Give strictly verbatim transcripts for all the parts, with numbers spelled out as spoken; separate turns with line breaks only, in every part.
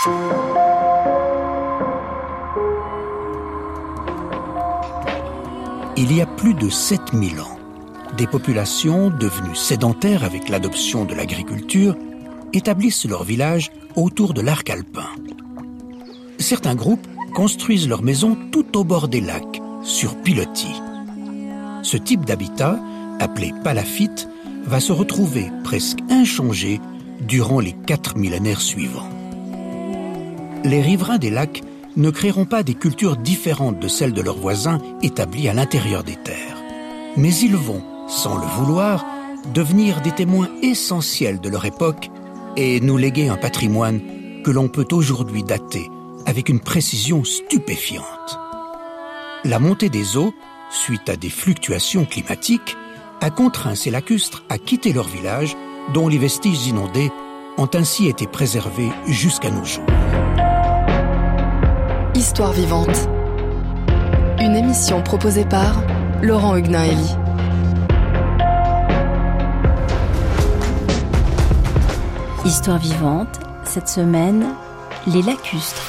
Il y a plus de sept mille ans, des populations devenues sédentaires avec l'adoption de l'agriculture établissent leur village autour de l'arc alpin. Certains groupes construisent leurs maisons tout au bord des lacs, sur pilotis. Ce type d'habitat, appelé palafite, va se retrouver presque inchangé durant les quatre millénaires suivants. Les riverains des lacs ne créeront pas des cultures différentes de celles de leurs voisins établis à l'intérieur des terres. Mais ils vont, sans le vouloir, devenir des témoins essentiels de leur époque et nous léguer un patrimoine que l'on peut aujourd'hui dater avec une précision stupéfiante. La montée des eaux, suite à des fluctuations climatiques, a contraint ces lacustres à quitter leur village, dont les vestiges inondés ont ainsi été préservés jusqu'à nos jours.
Histoire vivante. Une émission proposée par Laurent Huguenin-Hélie.
Histoire vivante, cette semaine, les lacustres.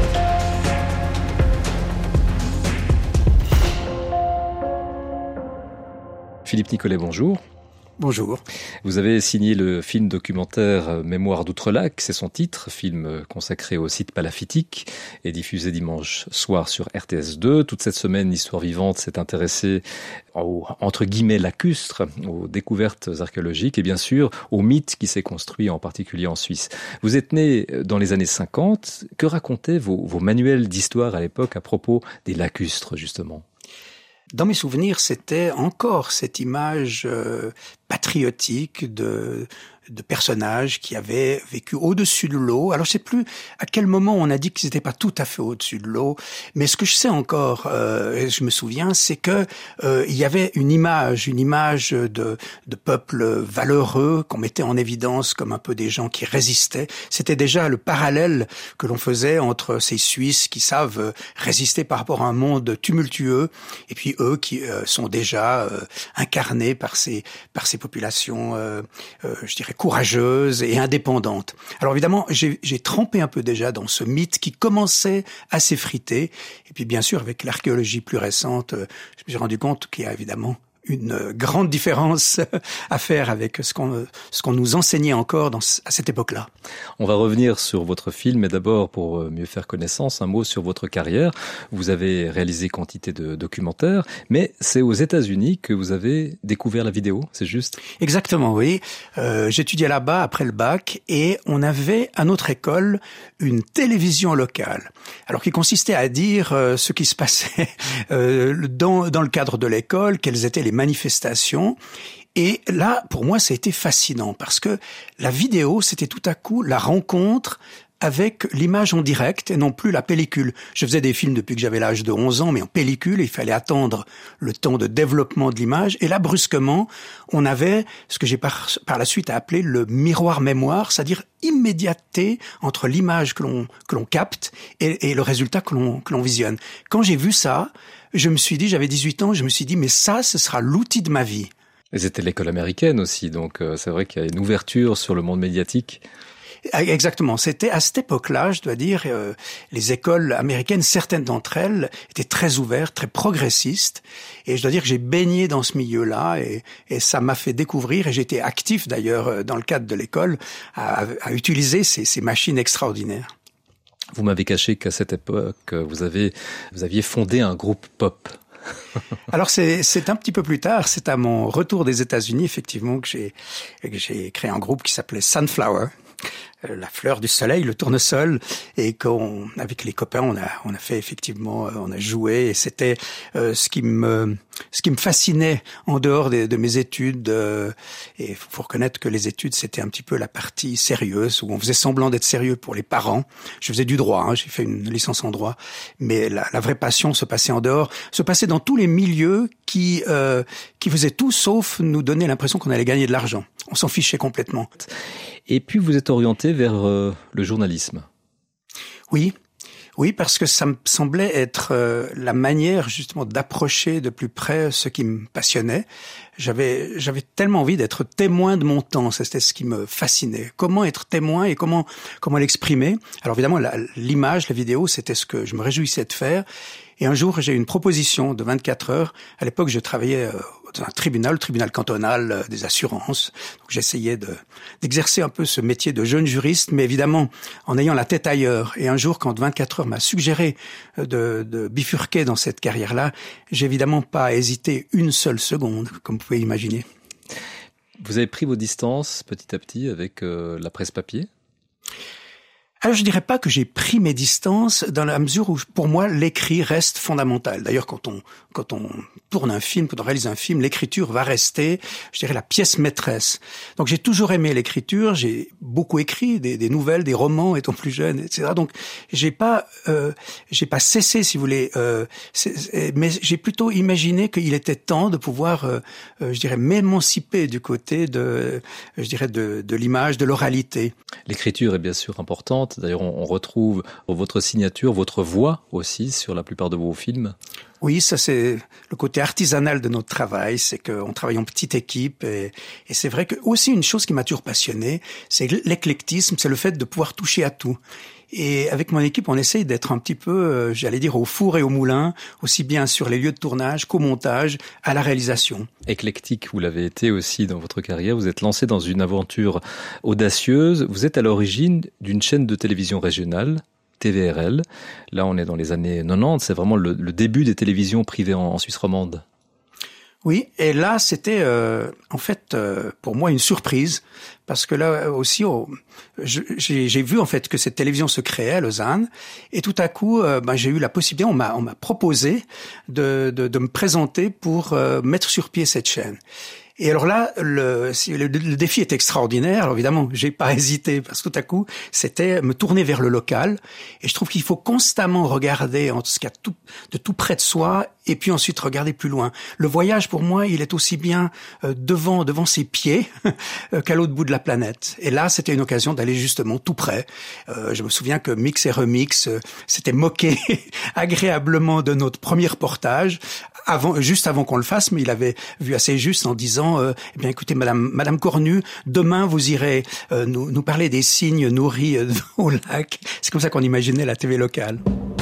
Philippe Nicolet, bonjour.
Bonjour.
Vous avez signé le film documentaire Mémoire d'Outre-Lac, c'est son titre, film consacré au site palafitique et diffusé dimanche soir sur R T S deux. Toute cette semaine, Histoire vivante s'est intéressée aux, entre guillemets, lacustres, aux découvertes archéologiques et bien sûr au mythe qui s'est construit en particulier en Suisse. Vous êtes né dans les années cinquante. Que racontaient vos, vos manuels d'histoire à l'époque à propos des lacustres, justement ?
Dans mes souvenirs, c'était encore cette image euh, patriotique de, de personnages qui avaient vécu au-dessus de l'eau. Alors je sais plus à quel moment on a dit qu'ils n'étaient pas tout à fait au-dessus de l'eau, mais ce que je sais encore, euh, et je me souviens, c'est que euh, il y avait une image, une image de, de peuple valeureux qu'on mettait en évidence comme un peu des gens qui résistaient. C'était déjà le parallèle que l'on faisait entre ces Suisses qui savent résister par rapport à un monde tumultueux, et puis eux qui euh, sont déjà euh, incarnés par ces par ces populations, euh, euh, je dirais courageuses et indépendantes. Alors évidemment, j'ai, j'ai trempé un peu déjà dans ce mythe qui commençait à s'effriter. Et puis bien sûr, avec l'archéologie plus récente, euh, je me suis rendu compte qu'il y a évidemment une grande différence à faire avec ce qu'on, ce qu'on nous enseignait encore dans, à cette époque-là.
On va revenir sur votre film, mais d'abord, pour mieux faire connaissance, un mot sur votre carrière. Vous avez réalisé quantité de documentaires, mais c'est aux États-Unis que vous avez découvert la vidéo, c'est juste ?
Exactement, oui. Euh, j'étudiais là-bas après le bac et on avait à notre école une télévision locale. Alors qui consistait à dire euh, ce qui se passait euh, dans, dans le cadre de l'école, quelles étaient les manifestations. Et là, pour moi, ça a été fascinant parce que la vidéo, c'était tout à coup la rencontre avec l'image en direct et non plus la pellicule. Je faisais des films depuis que j'avais l'âge de onze ans, mais en pellicule, il fallait attendre le temps de développement de l'image. Et là, brusquement, on avait ce que j'ai par, par la suite appelé le miroir mémoire, c'est-à-dire immédiateté entre l'image que l'on, que l'on capte et, et le résultat que l'on, que l'on visionne. Quand j'ai vu ça, je me suis dit, j'avais dix-huit ans, je me suis dit, mais ça, ce sera l'outil de ma vie.
Et c'était l'école américaine aussi, donc euh, c'est vrai qu'il y a une ouverture sur le monde médiatique.
Exactement. C'était à cette époque-là, je dois dire, euh, les écoles américaines, certaines d'entre elles étaient très ouvertes, très progressistes. Et je dois dire que j'ai baigné dans ce milieu-là et, et ça m'a fait découvrir, et j'étais actif d'ailleurs dans le cadre de l'école, à, à utiliser ces, ces machines extraordinaires.
Vous m'avez caché qu'à cette époque, vous avez, vous aviez fondé un groupe pop.
Alors c'est, c'est un petit peu plus tard, c'est à mon retour des États-Unis effectivement que j'ai, que j'ai créé un groupe qui s'appelait Sunflower. La fleur du soleil, le tournesol, et qu'on, avec les copains, on a, on a fait effectivement, on a joué, et c'était euh, ce qui me, ce qui me fascinait en dehors de, de mes études. Euh, et il faut reconnaître que les études, c'était un petit peu la partie sérieuse où on faisait semblant d'être sérieux pour les parents. Je faisais du droit, hein, j'ai fait une licence en droit, mais la, la vraie passion se passait en dehors, se passait dans tous les milieux qui, euh, qui faisaient tout sauf nous donner l'impression qu'on allait gagner de l'argent. On s'en fichait complètement.
Et puis vous êtes orienté vers euh, le journalisme.
Oui, Oui, parce que ça me semblait être euh, la manière justement d'approcher de plus près ce qui me passionnait. J'avais j'avais tellement envie d'être témoin de mon temps, c'était ce qui me fascinait. Comment être témoin et comment comment l'exprimer. Alors évidemment, la, l'image, la vidéo, c'était ce que je me réjouissais de faire. Et un jour, j'ai eu une proposition de vingt-quatre heures. À l'époque, je travaillais dans un tribunal, le tribunal cantonal des assurances. Donc, j'essayais de, d'exercer un peu ce métier de jeune juriste, mais évidemment, en ayant la tête ailleurs. Et un jour, quand vingt-quatre heures m'a suggéré de, de bifurquer dans cette carrière-là, j'ai évidemment pas hésité une seule seconde, comme vous pouvez imaginer.
Vous avez pris vos distances petit à petit avec euh, la presse papier ?
Alors, je dirais pas que j'ai pris mes distances dans la mesure où, pour moi, l'écrit reste fondamental. D'ailleurs, quand on, quand on tourne un film, quand on réalise un film, l'écriture va rester, je dirais, la pièce maîtresse. Donc, j'ai toujours aimé l'écriture. J'ai beaucoup écrit des, des nouvelles, des romans étant plus jeune, et cetera. Donc, j'ai pas, euh, j'ai pas cessé, si vous voulez, euh, c'est, mais j'ai plutôt imaginé qu'il était temps de pouvoir, euh, euh, je dirais, m'émanciper du côté de, je dirais, de, de l'image, de l'oralité.
L'écriture est bien sûr importante. D'ailleurs, on retrouve votre signature, votre voix aussi sur la plupart de vos films.
Oui, ça c'est le côté artisanal de notre travail, c'est qu'on travaille en petite équipe et, et c'est vrai que aussi une chose qui m'a toujours passionné, c'est l'éclectisme, c'est le fait de pouvoir toucher à tout. Et avec mon équipe, on essaye d'être un petit peu, euh, j'allais dire, au four et au moulin, aussi bien sur les lieux de tournage qu'au montage, à la réalisation.
Éclectique, vous l'avez été aussi dans votre carrière. Vous êtes lancé dans une aventure audacieuse. Vous êtes à l'origine d'une chaîne de télévision régionale, T V R L. Là, on est dans les années quatre-vingt-dix. C'est vraiment le, le début des télévisions privées en, en Suisse romande.
Oui, et là, c'était euh, en fait euh, pour moi une surprise parce que là aussi, oh, je, j'ai, j'ai vu en fait que cette télévision se créait à Lausanne et tout à coup, euh, ben, j'ai eu la possibilité, on m'a, on m'a proposé de, de, de me présenter pour euh, mettre sur pied cette chaîne. Et alors là, le, le, le défi est extraordinaire. Alors évidemment, j'ai pas hésité parce que tout à coup, c'était me tourner vers le local. Et je trouve qu'il faut constamment regarder en ce qu'il y a tout, de tout près de soi et puis ensuite regarder plus loin. Le voyage, pour moi, il est aussi bien euh, devant, devant ses pieds qu'à l'autre bout de la planète. Et là, c'était une occasion d'aller justement tout près. Euh, je me souviens que Mix et Remix euh, s'était moqué agréablement de notre premier reportage, avant, juste avant qu'on le fasse, mais il avait vu assez juste en disant Euh, eh bien, écoutez, Madame, Madame Cornu, demain vous irez euh, nous, nous parler des cygnes nourris euh, au lac. C'est comme ça qu'on imaginait la T V locale.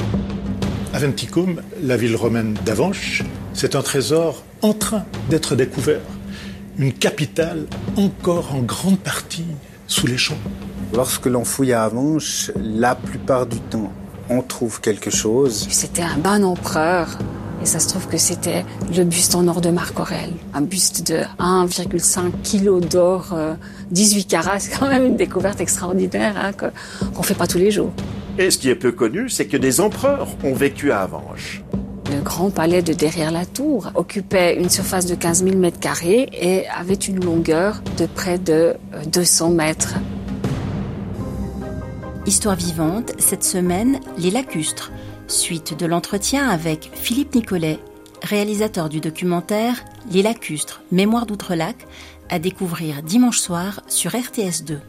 Aventicum, la ville romaine d'Avenches, c'est un trésor en train d'être découvert. Une capitale encore en grande partie sous les champs.
Lorsque l'on fouille à Avenches, la plupart du temps, on trouve quelque chose.
C'était un bon empereur. Et ça se trouve que c'était le buste en or de Marc Aurèle. Un buste de un virgule cinq kilos d'or, euh, dix-huit carats. C'est quand même une découverte extraordinaire hein, que, qu'on fait pas tous les jours.
Et ce qui est peu connu, c'est que des empereurs ont vécu à Avenches.
Le grand palais de derrière la tour occupait une surface de quinze mille mètres carrés et avait une longueur de près de deux cents mètres.
Histoire vivante, cette semaine, les lacustres. Suite de l'entretien avec Philippe Nicolet, réalisateur du documentaire Les Lacustres, Mémoire d'Outre-Lac, à découvrir dimanche soir sur R T S deux.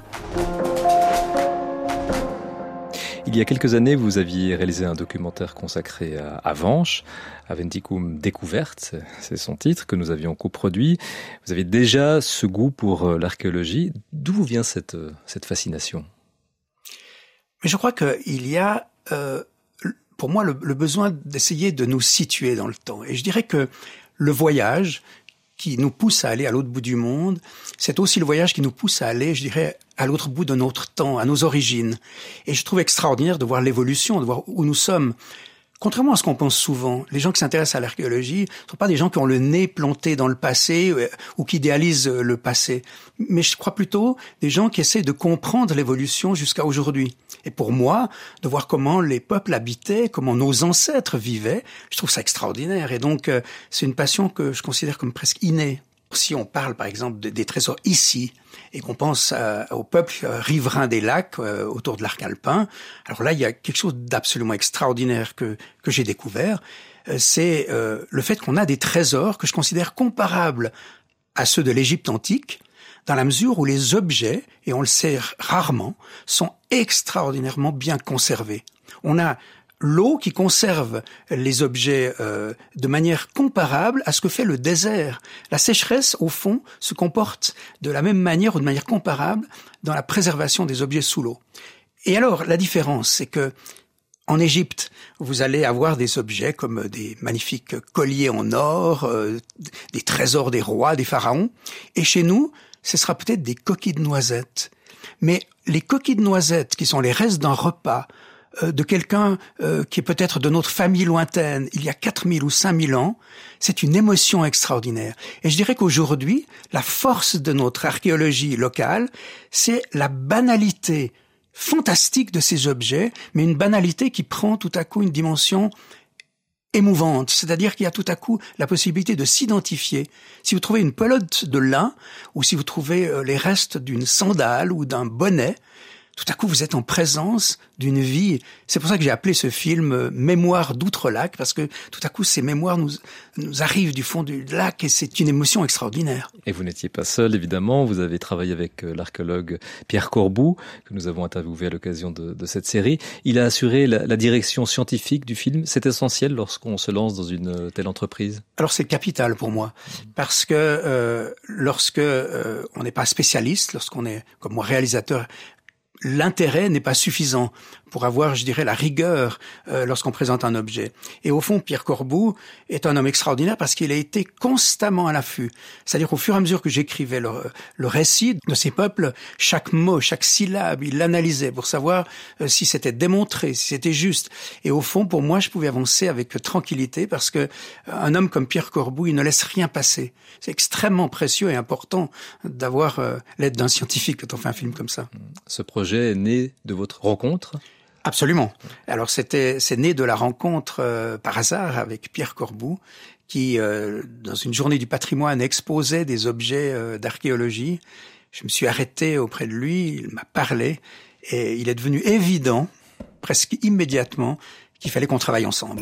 Il y a quelques années, vous aviez réalisé un documentaire consacré à Avenches, Aventicum Découverte, c'est son titre que nous avions coproduit. Vous avez déjà ce goût pour l'archéologie. D'où vous vient cette, cette fascination ?
Mais je crois qu'il y a... Euh pour moi, le, le besoin d'essayer de nous situer dans le temps. Et je dirais que le voyage qui nous pousse à aller à l'autre bout du monde, c'est aussi le voyage qui nous pousse à aller, je dirais, à l'autre bout de notre temps, à nos origines. Et je trouve extraordinaire de voir l'évolution, de voir où nous sommes. Contrairement à ce qu'on pense souvent, les gens qui s'intéressent à l'archéologie ne sont pas des gens qui ont le nez planté dans le passé ou qui idéalisent le passé. Mais je crois plutôt des gens qui essaient de comprendre l'évolution jusqu'à aujourd'hui. Et pour moi, de voir comment les peuples habitaient, comment nos ancêtres vivaient, je trouve ça extraordinaire. Et donc, c'est une passion que je considère comme presque innée. Si on parle, par exemple, des trésors ici, et qu'on pense euh, au peuple euh, riverain des lacs euh, autour de l'arc alpin, alors là, il y a quelque chose d'absolument extraordinaire que que j'ai découvert. Euh, c'est euh, le fait qu'on a des trésors que je considère comparables à ceux de l'Égypte antique, dans la mesure où les objets, et on le sait rarement, sont extraordinairement bien conservés. On a l'eau qui conserve les objets euh, de manière comparable à ce que fait le désert. La sécheresse, au fond, se comporte de la même manière ou de manière comparable dans la préservation des objets sous l'eau. Et alors, la différence, c'est que en Égypte, vous allez avoir des objets comme des magnifiques colliers en or, euh, des trésors des rois, des pharaons. Et chez nous, ce sera peut-être des coquilles de noisettes. Mais les coquilles de noisettes, qui sont les restes d'un repas, euh, de quelqu'un euh, qui est peut-être de notre famille lointaine, il y a quatre mille ou cinq mille ans, c'est une émotion extraordinaire. Et je dirais qu'aujourd'hui, la force de notre archéologie locale, c'est la banalité fantastique de ces objets, mais une banalité qui prend tout à coup une dimension émouvante, c'est-à-dire qu'il y a tout à coup la possibilité de s'identifier. Si vous trouvez une pelote de lin, ou si vous trouvez les restes d'une sandale ou d'un bonnet, tout à coup vous êtes en présence d'une vie. C'est pour ça que j'ai appelé ce film « Mémoires d'Outre-Lac », parce que tout à coup ces mémoires nous, nous arrivent du fond du lac et c'est une émotion extraordinaire.
Et vous n'étiez pas seul, évidemment. Vous avez travaillé avec l'archéologue Pierre Corboult, que nous avons interviewé à l'occasion de, de cette série. Il a assuré la, la direction scientifique du film. C'est essentiel lorsqu'on se lance dans une telle entreprise?
Alors c'est capital pour moi, parce que euh, lorsque euh, on n'est pas spécialiste, lorsqu'on est, comme moi, réalisateur, l'intérêt n'est pas suffisant pour avoir, je dirais, la rigueur euh, lorsqu'on présente un objet. Et au fond, Pierre Corboult est un homme extraordinaire parce qu'il a été constamment à l'affût. C'est-à-dire qu'au fur et à mesure que j'écrivais le, le récit de ces peuples, chaque mot, chaque syllabe, il l'analysait pour savoir euh, si c'était démontré, si c'était juste. Et au fond, pour moi, je pouvais avancer avec tranquillité parce que un homme comme Pierre Corboult, il ne laisse rien passer. C'est extrêmement précieux et important d'avoir euh, l'aide d'un scientifique quand on fait un film comme ça.
Ce projet est né de votre rencontre ?
Absolument. Alors c'était, c'est né de la rencontre euh, par hasard avec Pierre Corboult, qui, euh, dans une journée du patrimoine, exposait des objets euh, d'archéologie. Je me suis arrêté auprès de lui, il m'a parlé, et il est devenu évident, presque immédiatement, qu'il fallait qu'on travaille ensemble.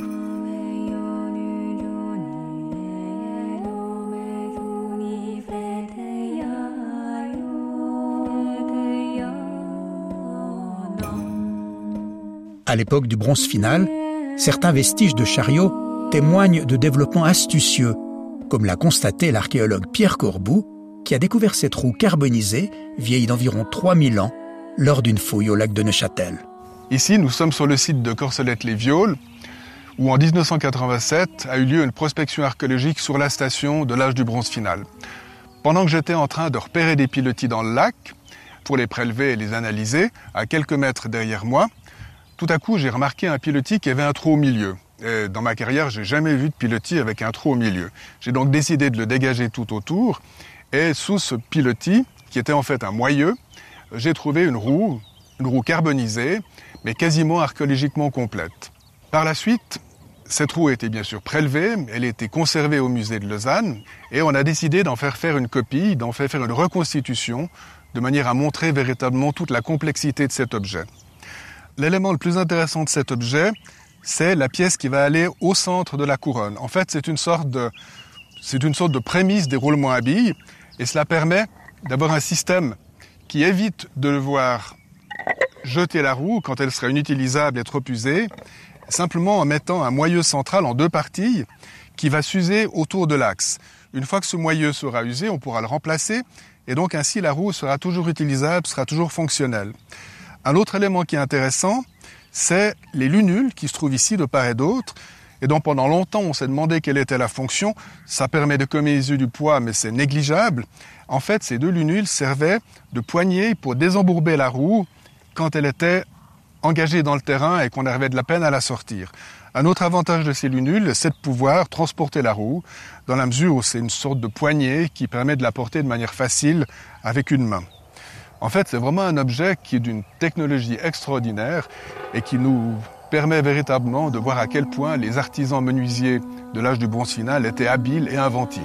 À l'époque du bronze final, certains vestiges de chariots témoignent de développements astucieux, comme l'a constaté l'archéologue Pierre Corboult, qui a découvert cette roue carbonisée, vieille d'environ trois mille ans, lors d'une fouille au lac de Neuchâtel.
Ici, nous sommes sur le site de Corcelette-les-Violes, où en dix-neuf cent quatre-vingt-sept a eu lieu une prospection archéologique sur la station de l'âge du bronze final. Pendant que j'étais en train de repérer des pilotis dans le lac, pour les prélever et les analyser, à quelques mètres derrière moi, tout à coup, j'ai remarqué un pilotis qui avait un trou au milieu. Et dans ma carrière, j'ai jamais vu de pilotis avec un trou au milieu. J'ai donc décidé de le dégager tout autour. Et sous ce pilotis, qui était en fait un moyeu, j'ai trouvé une roue, une roue carbonisée, mais quasiment archéologiquement complète. Par la suite, cette roue a été bien sûr prélevée, elle a été conservée au musée de Lausanne, et on a décidé d'en faire faire une copie, d'en faire faire une reconstitution, de manière à montrer véritablement toute la complexité de cet objet. L'élément le plus intéressant de cet objet, c'est la pièce qui va aller au centre de la couronne. En fait, c'est une sorte de, c'est une sorte de prémisse des roulements à billes, et cela permet d'avoir un système qui évite de devoir jeter la roue quand elle sera inutilisable et trop usée, simplement en mettant un moyeu central en deux parties qui va s'user autour de l'axe. Une fois que ce moyeu sera usé, on pourra le remplacer, et donc ainsi la roue sera toujours utilisable, sera toujours fonctionnelle. Un autre élément qui est intéressant, c'est les lunules qui se trouvent ici de part et d'autre. Et donc pendant longtemps, on s'est demandé quelle était la fonction. Ça permet de communiser du poids, mais c'est négligeable. En fait, ces deux lunules servaient de poignée pour désembourber la roue quand elle était engagée dans le terrain et qu'on avait de la peine à la sortir. Un autre avantage de ces lunules, c'est de pouvoir transporter la roue, dans la mesure où c'est une sorte de poignée qui permet de la porter de manière facile avec une main. En fait, c'est vraiment un objet qui est d'une technologie extraordinaire et qui nous permet véritablement de voir à quel point les artisans menuisiers de l'âge du bronze final étaient habiles et inventifs.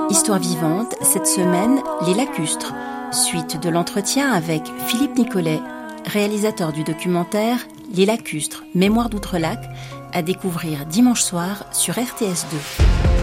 Histoire vivante, cette semaine, les lacustres. Suite de l'entretien avec Philippe Nicolet, réalisateur du documentaire Les lacustres, mémoire d'Outre-Lac, à découvrir dimanche soir sur R T S deux.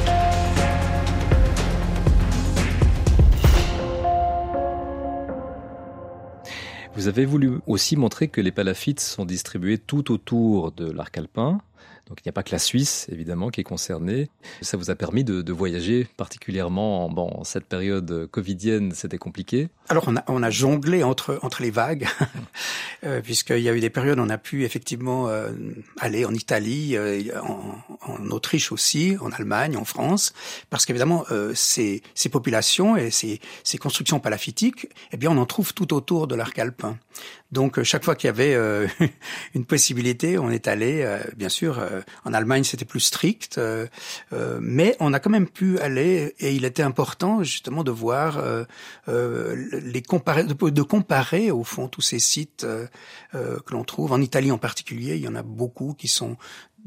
Vous avez voulu aussi montrer que les palafites sont distribués tout autour de l'arc alpin. Donc il n'y a pas que la Suisse, évidemment, qui est concernée. Ça vous a permis de, de voyager particulièrement. Bon, en cette période covidienne, c'était compliqué.
Alors on a, on a jonglé entre, entre les vagues, euh, puisqu'il y a eu des périodes où on a pu effectivement euh, aller en Italie, euh, en, en Autriche aussi, en Allemagne, en France, parce qu'évidemment euh, ces, ces populations et ces, ces constructions palafitiques, eh bien on en trouve tout autour de l'arc alpin. Donc chaque fois qu'il y avait euh, une possibilité, on est allé, euh, bien sûr, euh, en Allemagne c'était plus strict, euh, euh, mais on a quand même pu aller, et il était important justement de voir, euh, euh, les comparer, de, de comparer au fond tous ces sites euh, euh, que l'on trouve. En Italie en particulier, il y en a beaucoup qui sont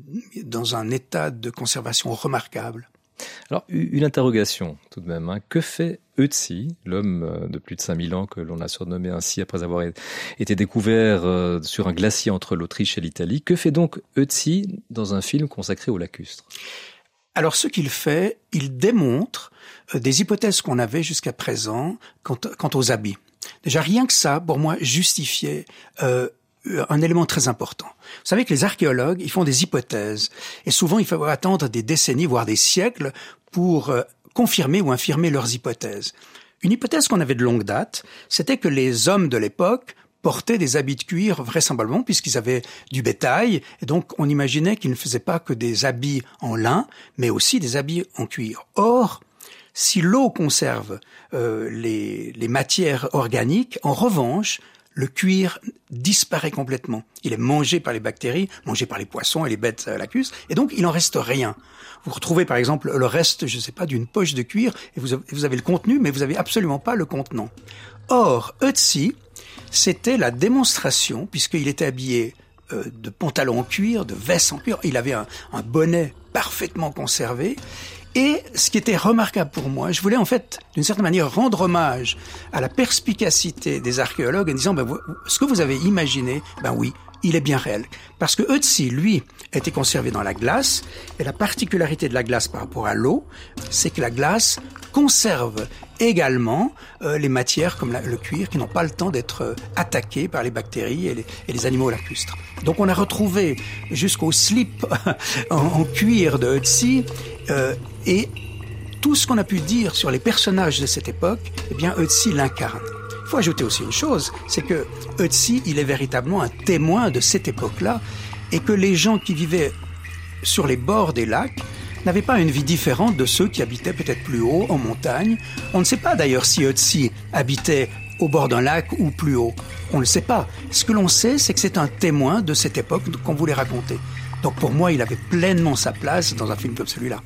dans un état de conservation remarquable.
Alors, une interrogation tout de même. Hein. Que fait Ötzi, l'homme de plus de cinq mille ans que l'on a surnommé ainsi après avoir été découvert sur un glacier entre l'Autriche et l'Italie? Que fait donc Ötzi dans un film consacré aux lacustres?
Alors, ce qu'il fait, il démontre des hypothèses qu'on avait jusqu'à présent quant, quant aux habits. Déjà, rien que ça, pour moi, justifiait euh, un élément très important. Vous savez que les archéologues, ils font des hypothèses. Et souvent, il faut attendre des décennies, voire des siècles, pour euh, confirmer ou infirmer leurs hypothèses. Une hypothèse qu'on avait de longue date, c'était que les hommes de l'époque portaient des habits de cuir vraisemblablement puisqu'ils avaient du bétail. Et donc, on imaginait qu'ils ne faisaient pas que des habits en lin, mais aussi des habits en cuir. Or, si l'eau conserve euh, les, les matières organiques, en revanche, le cuir disparaît complètement. Il est mangé par les bactéries, mangé par les poissons et les bêtes lacustres, et donc il n'en reste rien. Vous retrouvez par exemple le reste, je ne sais pas, d'une poche de cuir, et vous avez, vous avez le contenu, mais vous n'avez absolument pas le contenant. Or, Ötzi, c'était la démonstration, puisqu'il était habillé euh, de pantalons en cuir, de vestes en cuir, il avait un, un bonnet parfaitement conservé. Et ce qui était remarquable pour moi, je voulais en fait, d'une certaine manière, rendre hommage à la perspicacité des archéologues en disant, ben, ce que vous avez imaginé, ben oui, il est bien réel. Parce que Ötzi, lui, était conservé dans la glace, et la particularité de la glace par rapport à l'eau, c'est que la glace conserve également euh, les matières comme la, le cuir qui n'ont pas le temps d'être euh, attaquées par les bactéries et les, et les animaux lacustres. Donc on a retrouvé jusqu'au slip en, en cuir de Ötzi euh, et tout ce qu'on a pu dire sur les personnages de cette époque, eh bien Ötzi l'incarne. Il faut ajouter aussi une chose, c'est que Ötzi, il est véritablement un témoin de cette époque-là et que les gens qui vivaient sur les bords des lacs n'avaient pas une vie différente de ceux qui habitaient peut-être plus haut, en montagne. On ne sait pas d'ailleurs si Ötzi habitait au bord d'un lac ou plus haut. On ne le sait pas. Ce que l'on sait, c'est que c'est un témoin de cette époque qu'on voulait raconter. Donc pour moi, il avait pleinement sa place dans un film comme celui-là.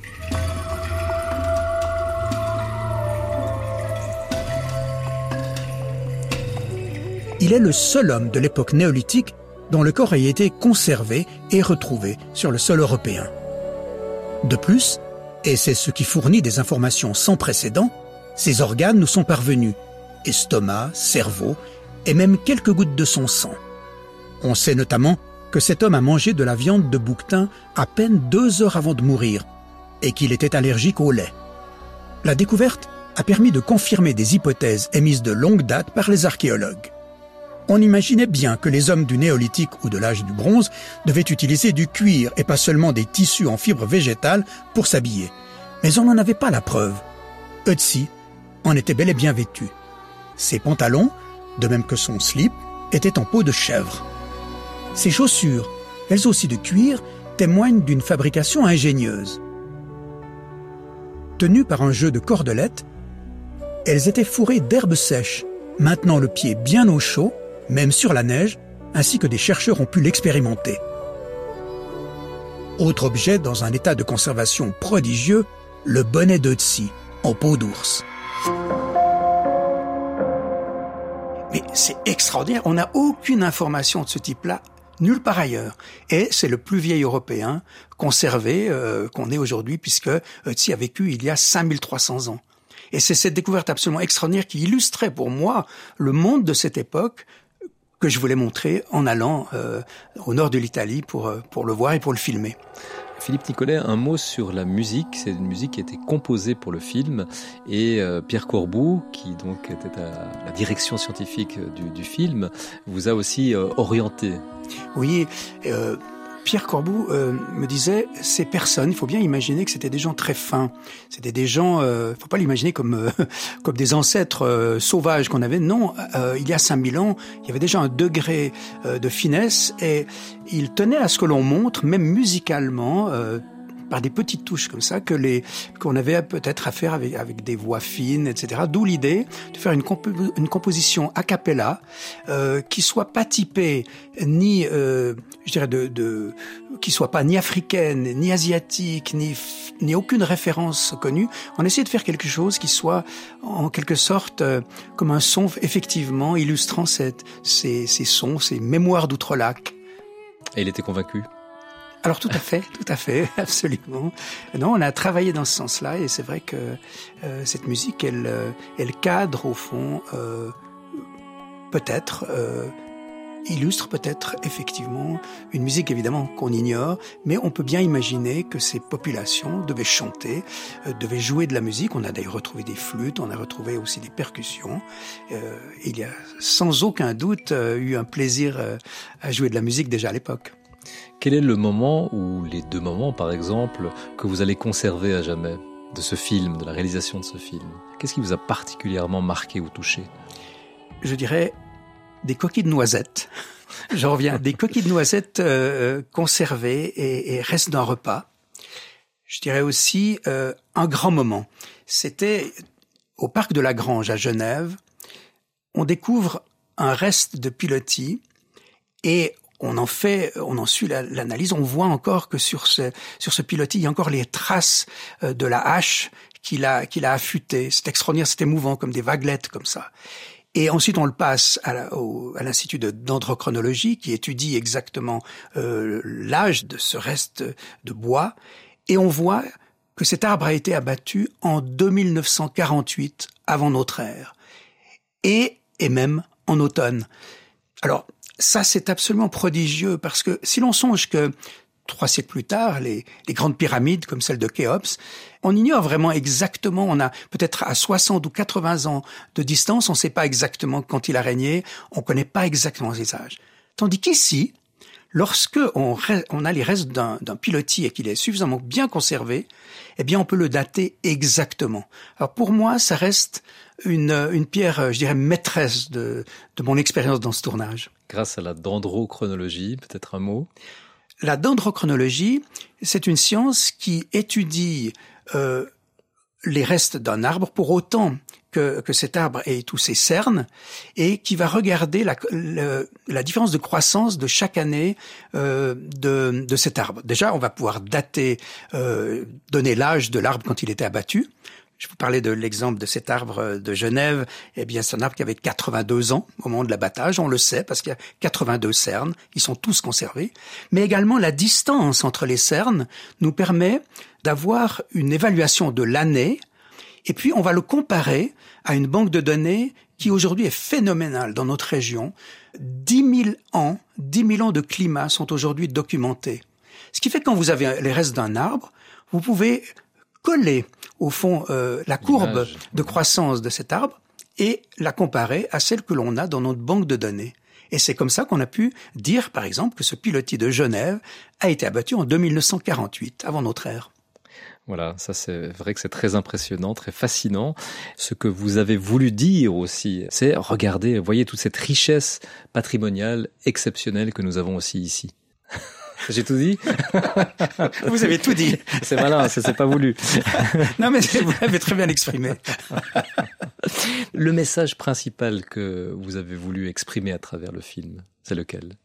Il est le seul homme de l'époque néolithique dont le corps ait été conservé et retrouvé sur le sol européen. De plus, et c'est ce qui fournit des informations sans précédent, ses organes nous sont parvenus, estomac, cerveau et même quelques gouttes de son sang. On sait notamment que cet homme a mangé de la viande de bouquetin à peine deux heures avant de mourir et qu'il était allergique au lait. La découverte a permis de confirmer des hypothèses émises de longue date par les archéologues. On imaginait bien que les hommes du néolithique ou de l'âge du bronze devaient utiliser du cuir et pas seulement des tissus en fibres végétales pour s'habiller. Mais on n'en avait pas la preuve. Ötzi en était bel et bien vêtu. Ses pantalons, de même que son slip, étaient en peau de chèvre. Ses chaussures, elles aussi de cuir, témoignent d'une fabrication ingénieuse. Tenues par un jeu de cordelettes, elles étaient fourrées d'herbes sèches, maintenant le pied bien au chaud, même sur la neige, ainsi que des chercheurs ont pu l'expérimenter. Autre objet dans un état de conservation prodigieux, le bonnet d'Ötzi, en peau d'ours. Mais c'est extraordinaire, on n'a aucune information de ce type-là, nulle part ailleurs. Et c'est le plus vieil européen conservé euh, qu'on ait aujourd'hui, puisque Ötzi a vécu il y a cinq mille trois cents ans. Et c'est cette découverte absolument extraordinaire qui illustrait pour moi le monde de cette époque que je voulais montrer en allant euh, au nord de l'Italie pour, pour le voir et pour le filmer.
Philippe Nicolet, un mot sur la musique. C'est une musique qui a été composée pour le film et euh, Pierre Corboult, qui donc était à la direction scientifique du, du film, vous a aussi euh, orienté.
Oui, euh, Pierre Corboult euh, me disait, ces personnes, il faut bien imaginer que c'était des gens très fins. C'était des gens, euh, faut pas l'imaginer comme euh, comme des ancêtres euh, sauvages qu'on avait. Non, euh, il y a cinq mille ans, il y avait déjà un degré euh, de finesse et il tenait à ce que l'on montre, même musicalement, euh, par des petites touches comme ça, que les qu'on avait peut-être à faire avec, avec des voix fines, et cetera. D'où l'idée de faire une, compo une composition a cappella euh, qui soit pas typée ni, euh, je dirais, de, de qui soit pas ni africaine, ni asiatique, ni ni aucune référence connue. On essayait de faire quelque chose qui soit en quelque sorte euh, comme un son effectivement illustrant cette, ces, ces sons, ces mémoires d'Outre-Lac.
Et il était convaincu?
Alors tout à fait, tout à fait, absolument. Non, on a travaillé dans ce sens-là et c'est vrai que euh, cette musique, elle, euh, elle cadre au fond, euh, peut-être, euh, illustre peut-être effectivement une musique évidemment qu'on ignore, mais on peut bien imaginer que ces populations devaient chanter, euh, devaient jouer de la musique. On a d'ailleurs retrouvé des flûtes, on a retrouvé aussi des percussions. Euh, il y a sans aucun doute euh, eu un plaisir euh, à jouer de la musique déjà à l'époque.
Quel est le moment, ou les deux moments par exemple, que vous allez conserver à jamais de ce film, de la réalisation de ce film? Qu'est-ce qui vous a particulièrement marqué ou touché?
Je dirais des coquilles de noisettes. Je reviens, des coquilles de noisettes euh, conservées et, et restes d'un repas. Je dirais aussi euh, un grand moment. C'était au parc de la Grange à Genève. On découvre un reste de pilotis et on en fait, on en suit la, l'analyse, on voit encore que sur ce, sur ce pilotis, il y a encore les traces de la hache qu'il a, qu'il a affûté. C'est extraordinaire, c'est émouvant, comme des vaguelettes, comme ça. Et ensuite, on le passe à, la, au, à l'Institut de, dendrochronologie, qui étudie exactement euh, l'âge de ce reste de bois. Et on voit que cet arbre a été abattu en deux mille neuf cent quarante-huit, avant notre ère. Et, et même en automne. Alors, ça, c'est absolument prodigieux parce que si l'on songe que trois siècles plus tard, les, les grandes pyramides comme celle de Khéops, on ignore vraiment exactement, on a peut-être à soixante ou quatre-vingts ans de distance, on ne sait pas exactement quand il a régné, on ne connaît pas exactement ses âges. Tandis qu'ici, lorsque on, on a les restes d'un, d'un pilotis et qu'il est suffisamment bien conservé, eh bien on peut le dater exactement. Alors pour moi, ça reste une, une pierre, je dirais, maîtresse de, de mon expérience dans ce tournage.
Grâce à la dendrochronologie, peut-être un mot?
La dendrochronologie, c'est une science qui étudie euh, les restes d'un arbre pour autant que, que cet arbre ait tous ses cernes et qui va regarder la, le, la différence de croissance de chaque année euh, de, de cet arbre. Déjà, on va pouvoir dater, euh, donner l'âge de l'arbre quand il était abattu. Je vous parlais de l'exemple de cet arbre de Genève. Eh bien, c'est un arbre qui avait quatre-vingt-deux ans au moment de l'abattage. On le sait parce qu'il y a quatre-vingt-deux cernes. Ils sont tous conservés. Mais également, la distance entre les cernes nous permet d'avoir une évaluation de l'année. Et puis, on va le comparer à une banque de données qui aujourd'hui est phénoménale dans notre région. dix mille ans, dix mille ans de climat sont aujourd'hui documentés. Ce qui fait que quand vous avez les restes d'un arbre, vous pouvez coller au fond euh, la courbe L'image. de croissance de cet arbre et la comparer à celle que l'on a dans notre banque de données. Et c'est comme ça qu'on a pu dire, par exemple, que ce pilotis de Genève a été abattu en deux mille neuf cent quarante-huit, avant notre ère.
Voilà, ça c'est vrai que c'est très impressionnant, très fascinant. Ce que vous avez voulu dire aussi, c'est regardez, voyez toute cette richesse patrimoniale exceptionnelle que nous avons aussi ici. J'ai tout dit?
Vous avez tout dit.
C'est malin, ça c'est pas voulu.
Non mais vous l'avez très bien exprimé.
Le message principal que vous avez voulu exprimer à travers le film, c'est lequel?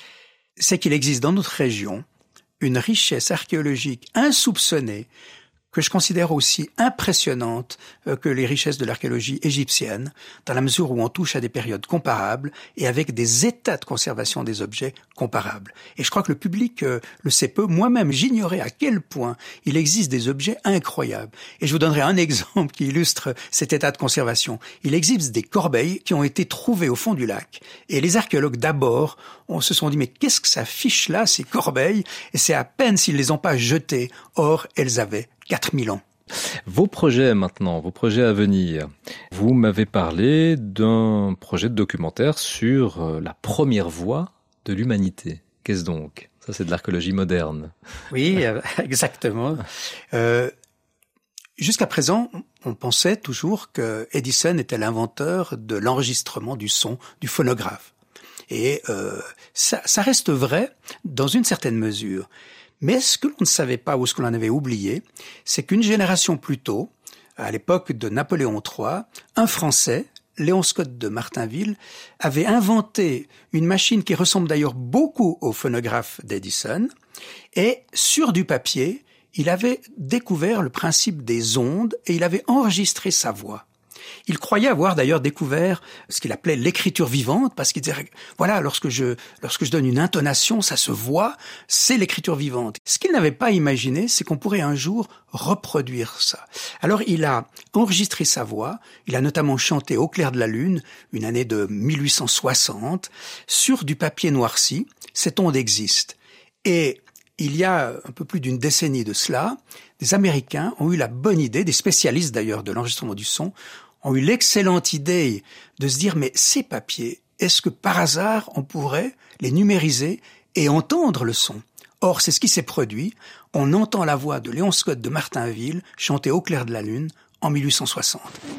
C'est qu'il existe dans notre région une richesse archéologique insoupçonnée que je considère aussi impressionnante que les richesses de l'archéologie égyptienne, dans la mesure où on touche à des périodes comparables et avec des états de conservation des objets comparables. Et je crois que le public euh, le sait peu. Moi-même, j'ignorais à quel point il existe des objets incroyables. Et je vous donnerai un exemple qui illustre cet état de conservation. Il existe des corbeilles qui ont été trouvées au fond du lac. Et les archéologues, d'abord, on se sont dit, mais qu'est-ce que ça fiche là, ces corbeilles? Et c'est à peine s'ils les ont pas jetées. Or, elles avaient quatre mille ans.
Vos projets maintenant, vos projets à venir. Vous m'avez parlé d'un projet de documentaire sur la première voie de l'humanité. Qu'est-ce donc? Ça, c'est de l'archéologie moderne.
Oui, exactement. Euh, jusqu'à présent, on pensait toujours que Edison était l'inventeur de l'enregistrement du son, du phonographe. Et euh, ça, ça reste vrai dans une certaine mesure. Mais ce que l'on ne savait pas ou ce que l'on avait oublié, c'est qu'une génération plus tôt, à l'époque de Napoléon trois, un Français, Léon Scott de Martinville, avait inventé une machine qui ressemble d'ailleurs beaucoup au phonographe d'Edison, et sur du papier, il avait découvert le principe des ondes et il avait enregistré sa voix. Il croyait avoir d'ailleurs découvert ce qu'il appelait l'écriture vivante, parce qu'il disait, voilà, lorsque je, lorsque je donne une intonation, ça se voit, c'est l'écriture vivante. Ce qu'il n'avait pas imaginé, c'est qu'on pourrait un jour reproduire ça. Alors il a enregistré sa voix, il a notamment chanté Au clair de la lune, une année de mille huit cent soixante, sur du papier noirci. Cette onde existe. Et il y a un peu plus d'une décennie de cela, des Américains ont eu la bonne idée, des spécialistes d'ailleurs de l'enregistrement du son, ont eu l'excellente idée de se dire, mais ces papiers, est-ce que par hasard on pourrait les numériser et entendre le son? Or, c'est ce qui s'est produit. On entend la voix de Léon Scott de Martinville chanter Au clair de la lune en mille huit cent soixante.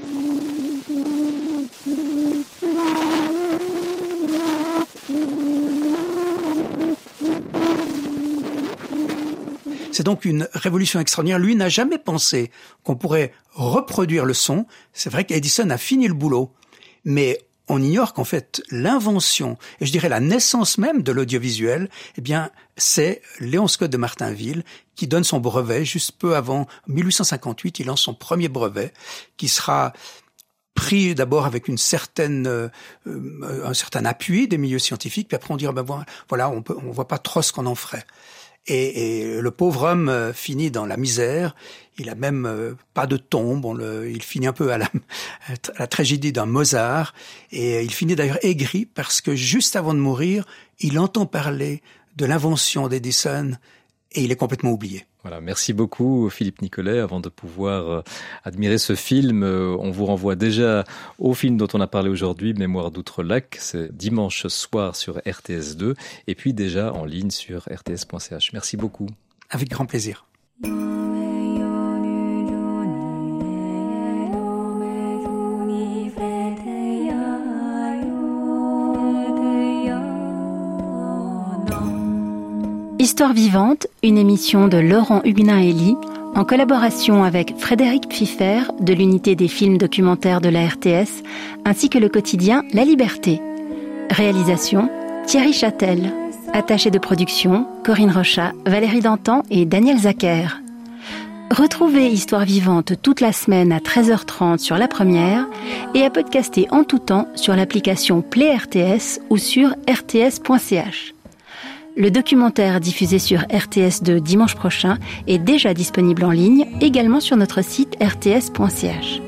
C'est donc une révolution extraordinaire. Lui n'a jamais pensé qu'on pourrait reproduire le son. C'est vrai qu'Edison a fini le boulot, mais on ignore qu'en fait l'invention, et je dirais la naissance même de l'audiovisuel, eh bien c'est Léon Scott de Martinville qui donne son brevet juste peu avant mille huit cent cinquante-huit. Il lance son premier brevet qui sera pris d'abord avec une certaine, euh, un certain appui des milieux scientifiques, puis après on dira ben voilà, on peut, on voit pas trop ce qu'on en ferait. Et, et le pauvre homme euh, finit dans la misère. Il a même euh, pas de tombe. On le, il finit un peu à la, à la tragédie d'un Mozart. Et il finit d'ailleurs aigri parce que juste avant de mourir, il entend parler de l'invention d'Edison et il est complètement oublié.
Voilà, merci beaucoup Philippe Nicolet. Avant de pouvoir admirer ce film, on vous renvoie déjà au film dont on a parlé aujourd'hui, Mémoire d'Outre-Lac. C'est dimanche soir sur R T S deux et puis déjà en ligne sur r t s point c h. Merci beaucoup.
Avec grand plaisir.
Histoire vivante, une émission de Laurent Huguenin-Elie, en collaboration avec Frédéric Pfiffer de l'unité des films documentaires de la R T S, ainsi que le quotidien La Liberté. Réalisation, Thierry Châtel. Attaché de production, Corinne Rochat, Valérie Dantan et Daniel Zacher. Retrouvez Histoire vivante toute la semaine à treize heures trente sur La Première et à podcaster en tout temps sur l'application Play R T S ou sur r t s point c h. Le documentaire diffusé sur R T S deux dimanche prochain est déjà disponible en ligne, également sur notre site r t s point c h.